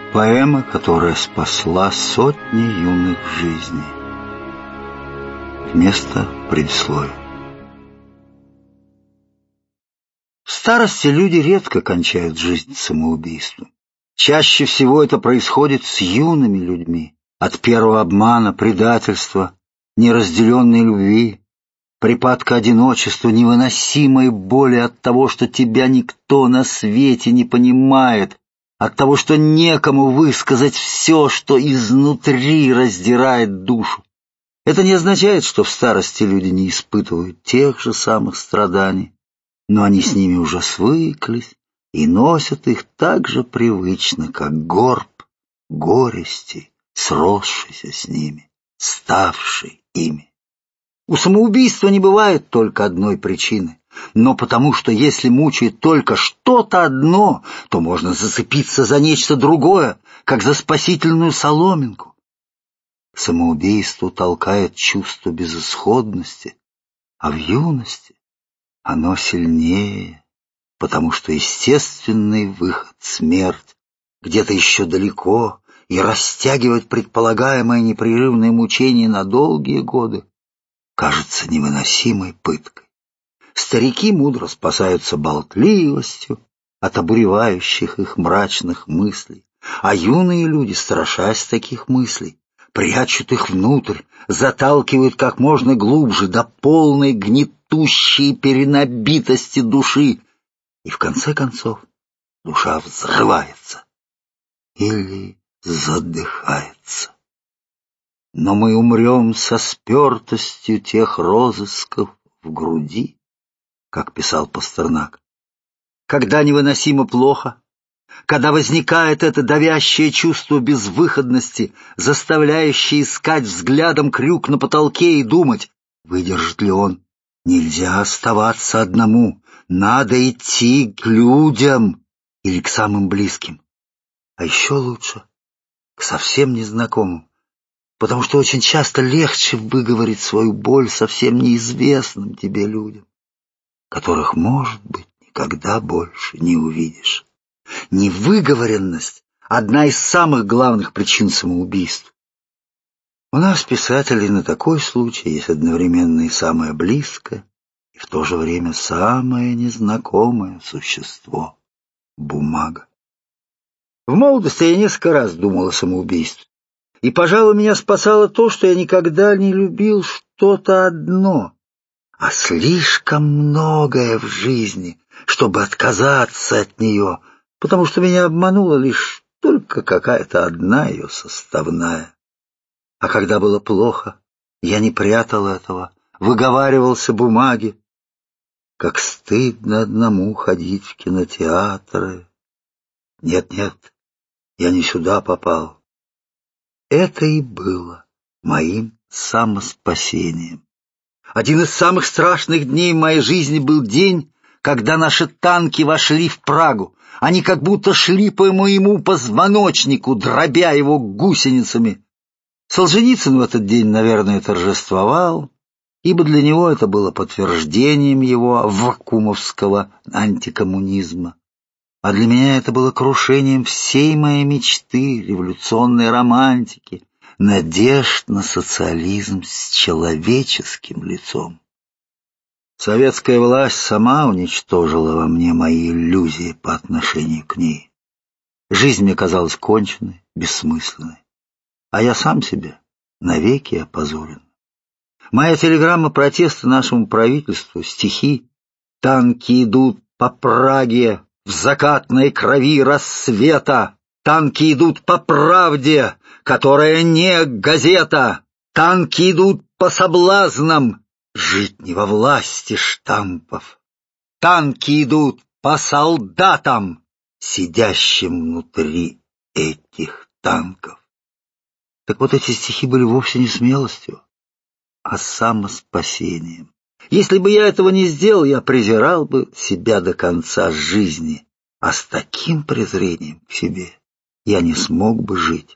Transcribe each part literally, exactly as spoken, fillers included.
Поэма, которая спасла сотни юных жизней. Вместо предисловия. В старости люди редко кончают жизнь самоубийством. Чаще всего это происходит с юными людьми. От первого обмана, предательства, неразделенной любви, припадка одиночества, невыносимой боли от того, что тебя никто на свете не понимает, от того, что некому высказать все, что изнутри раздирает душу. Это не означает, что в старости люди не испытывают тех же самых страданий, но они с ними уже свыклись и носят их так же привычно, как горб горести, сросшийся с ними, ставший ими. У самоубийства не бывает только одной причины, но потому что если мучает только что-то одно, то можно зацепиться за нечто другое, как за спасительную соломинку. Самоубийство толкает чувство безысходности, а в юности оно сильнее, потому что естественный выход, смерть, где-то еще далеко, и растягивать предполагаемое непрерывное мучение на долгие годы кажется невыносимой пыткой. Старики мудро спасаются болтливостью от обуревающих их мрачных мыслей, а юные люди, страшась таких мыслей, прячут их внутрь, заталкивают как можно глубже до полной гнетущей перенабитости души, и в конце концов душа взрывается или задыхается. Но мы умрем со спертостью тех розысков в груди, как писал Пастернак. Когда невыносимо плохо, когда возникает это давящее чувство безвыходности, заставляющее искать взглядом крюк на потолке и думать, выдержит ли он. Нельзя оставаться одному, надо идти к людям или к самым близким. А еще лучше к совсем незнакомым, потому что очень часто легче выговорить свою боль совсем неизвестным тебе людям, которых, может быть, никогда больше не увидишь. Невыговоренность — одна из самых главных причин самоубийств. У нас, писателей, на такой случай есть одновременно и самое близкое, и в то же время самое незнакомое существо — бумага. В молодости я несколько раз думал о самоубийстве. И, пожалуй, меня спасало то, что я никогда не любил что-то одно, а слишком многое в жизни, чтобы отказаться от нее, потому что меня обманула лишь только какая-то одна ее составная. А когда было плохо, я не прятал этого, выговаривался бумаге. Как стыдно одному ходить в кинотеатры. Нет-нет, я не сюда попал. Это и было моим самоспасением. Один из самых страшных дней в моей жизни был день, когда наши танки вошли в Прагу. Они как будто шли по моему позвоночнику, дробя его гусеницами. Солженицын в этот день, наверное, торжествовал, ибо для него это было подтверждением его вакумовского антикоммунизма. А для меня это было крушением всей моей мечты, революционной романтики, надежд на социализм с человеческим лицом. Советская власть сама уничтожила во мне мои иллюзии по отношению к ней. Жизнь мне казалась конченной, бессмысленной, а я сам себе навеки опозорен. Моя телеграмма протеста нашему правительству, стихи «Танки идут по Праге в закатной крови рассвета, танки идут по правде, которая не газета, танки идут по соблазнам, жить не во власти штампов, танки идут по солдатам, сидящим внутри этих танков». Так вот, эти стихи были вовсе не смелостью, а самоспасением. Если бы я этого не сделал, я презирал бы себя до конца жизни, а с таким презрением к себе я не смог бы жить.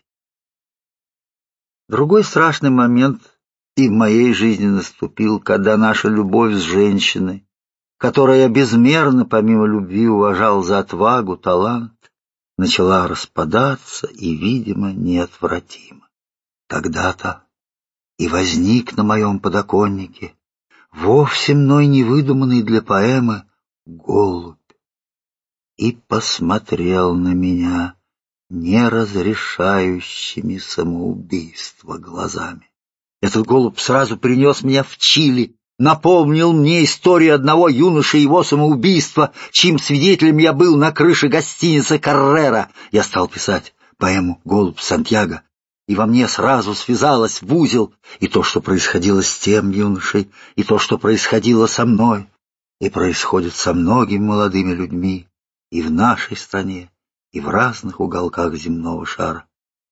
Другой страшный момент и в моей жизни наступил, когда наша любовь с женщиной, которую я безмерно помимо любви уважал за отвагу, талант, начала распадаться и, видимо, неотвратимо. Тогда-то и возник на моем подоконнике вовсе мной не выдуманный для поэмы голубь и посмотрел на меня не разрешающими самоубийство глазами. Этот голубь сразу принес меня в Чили, напомнил мне историю одного юноши и его самоубийства, чьим свидетелем я был на крыше гостиницы «Каррера». Я стал писать поэму «Голубь Сантьяго», и во мне сразу связалось в узел и то, что происходило с тем юношей, и то, что происходило со мной, и происходит со многими молодыми людьми и в нашей стране, и в разных уголках земного шара.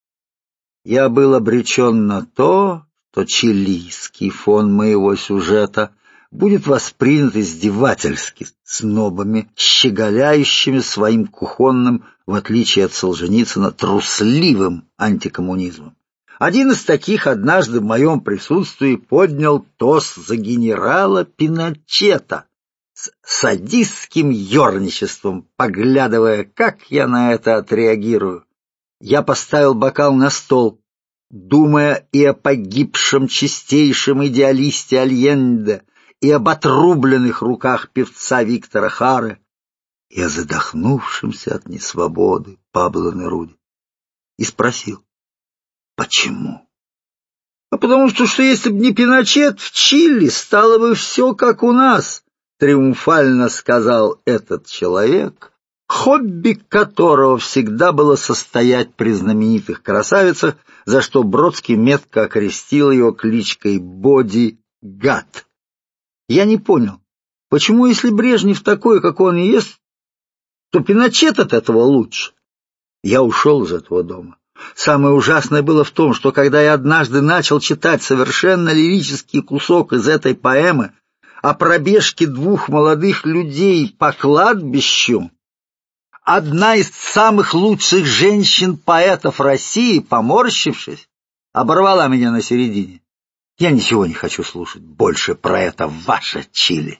Я был обречен на то, что чилийский фон моего сюжета будет воспринят издевательски снобами, щеголяющими своим кухонным, в отличие от Солженицына, трусливым антикоммунизмом. Один из таких однажды в моем присутствии поднял тост за генерала Пиночета с садистским ерничеством, поглядывая, как я на это отреагирую. Я поставил бокал на стол, думая и о погибшем чистейшем идеалисте Альенде, и об отрубленных руках певца Виктора Хары, и о задохнувшемся от несвободы Пабло Неруде. И спросил, почему? А потому что, что если бы не Пиночет, в Чили стало бы все как у нас, триумфально сказал этот человек, хобби которого всегда было состоять при знаменитых красавицах, за что Бродский метко окрестил его кличкой Боди-Гад. Я не понял, почему, если Брежнев такой, как он и есть, то Пиночет от этого лучше. Я ушел из этого дома. Самое ужасное было в том, что когда я однажды начал читать совершенно лирический кусок из этой поэмы о пробежке двух молодых людей по кладбищу, одна из самых лучших женщин-поэтов России, поморщившись, оборвала меня на середине. Я ничего не хочу слушать больше про это ваше Чили.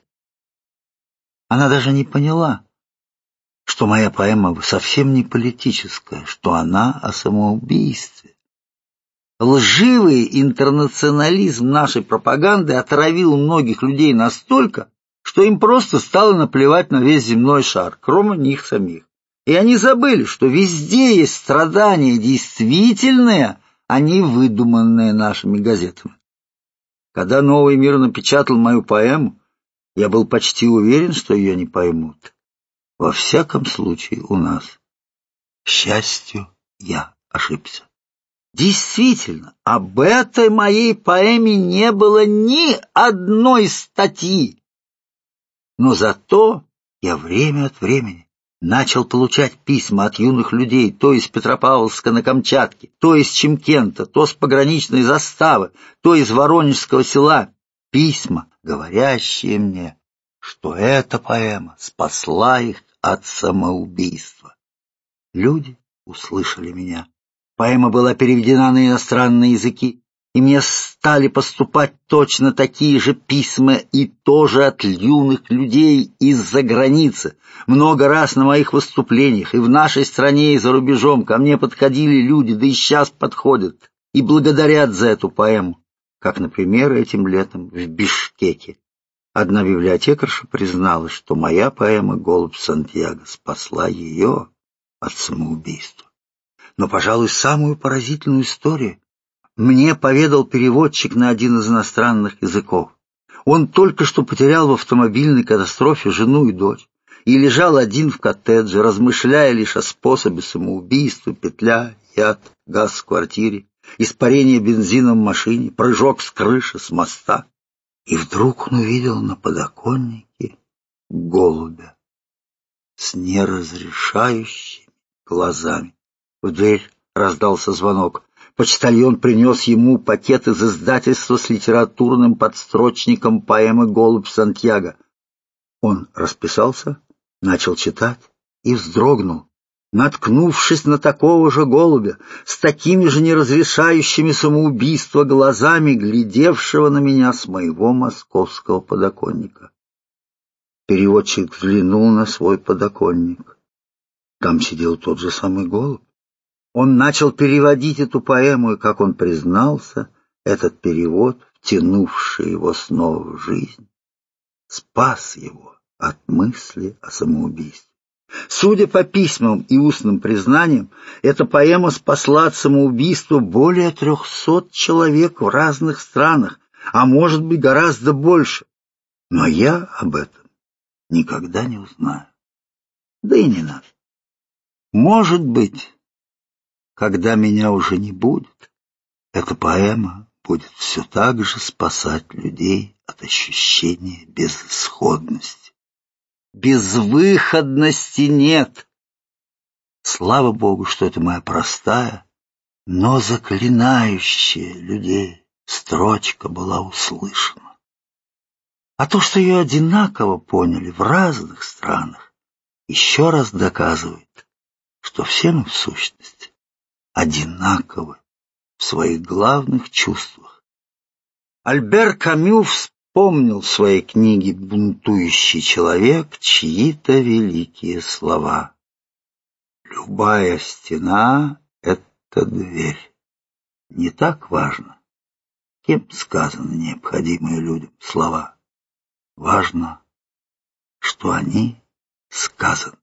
Она даже не поняла, что моя поэма совсем не политическая, что она о самоубийстве. Лживый интернационализм нашей пропаганды отравил многих людей настолько, что им просто стало наплевать на весь земной шар, кроме них самих. И они забыли, что везде есть страдания действительные, а не выдуманные нашими газетами. Когда «Новый мир» напечатал мою поэму, я был почти уверен, что ее не поймут. Во всяком случае, у нас. К счастью, я ошибся. Действительно, об этой моей поэме не было ни одной статьи. Но зато я время от времени начал получать письма от юных людей, то из Петропавловска на Камчатке, то из Чимкента, то с пограничной заставы, то из Воронежского села. Письма, говорящие мне, что эта поэма спасла их от самоубийства. Люди услышали меня. Поэма была переведена на иностранные языки, и мне стали поступать точно такие же письма и тоже от юных людей из-за границы. Много раз на моих выступлениях и в нашей стране, и за рубежом ко мне подходили люди, да и сейчас подходят, и благодарят за эту поэму, как, например, этим летом в Бишкеке. Одна библиотекарша призналась, что моя поэма «Голубь Сантьяго» спасла ее от самоубийства. Но, пожалуй, самую поразительную историю мне поведал переводчик на один из иностранных языков. Он только что потерял в автомобильной катастрофе жену и дочь и лежал один в коттедже, размышляя лишь о способе самоубийства, петля, яд, газ в квартире, испарение бензина в машине, прыжок с крыши, с моста. И вдруг он увидел на подоконнике голубя с неразрешающими глазами. В дверь раздался звонок. Почтальон принес ему пакет из издательства с литературным подстрочником поэмы «Голубь Сантьяго». Он расписался, начал читать и вздрогнул, наткнувшись на такого же голубя, с такими же неразрешающими самоубийство глазами, глядевшего на меня с моего московского подоконника. Переводчик взглянул на свой подоконник. Там сидел тот же самый голубь. Он начал переводить эту поэму, и, как он признался, этот перевод, втянувший его снова в жизнь, спас его от мысли о самоубийстве. Судя по письмам и устным признаниям, эта поэма спасла от самоубийства более трехсот человек в разных странах, а может быть гораздо больше. Но я об этом никогда не узнаю. Да и не надо. Может быть, когда меня уже не будет, эта поэма будет все так же спасать людей от ощущения безысходности. Безвыходности нет. Слава Богу, что это моя простая, но заклинающая людей строчка была услышана. А то, что ее одинаково поняли в разных странах, еще раз доказывает, что все мы в сущности одинаковы в своих главных чувствах. Альбер Камю вспомнил в своей книге «Бунтующий человек» чьи-то великие слова. Любая стена — это дверь. Не так важно, кем сказаны необходимые людям слова. Важно, что они сказаны.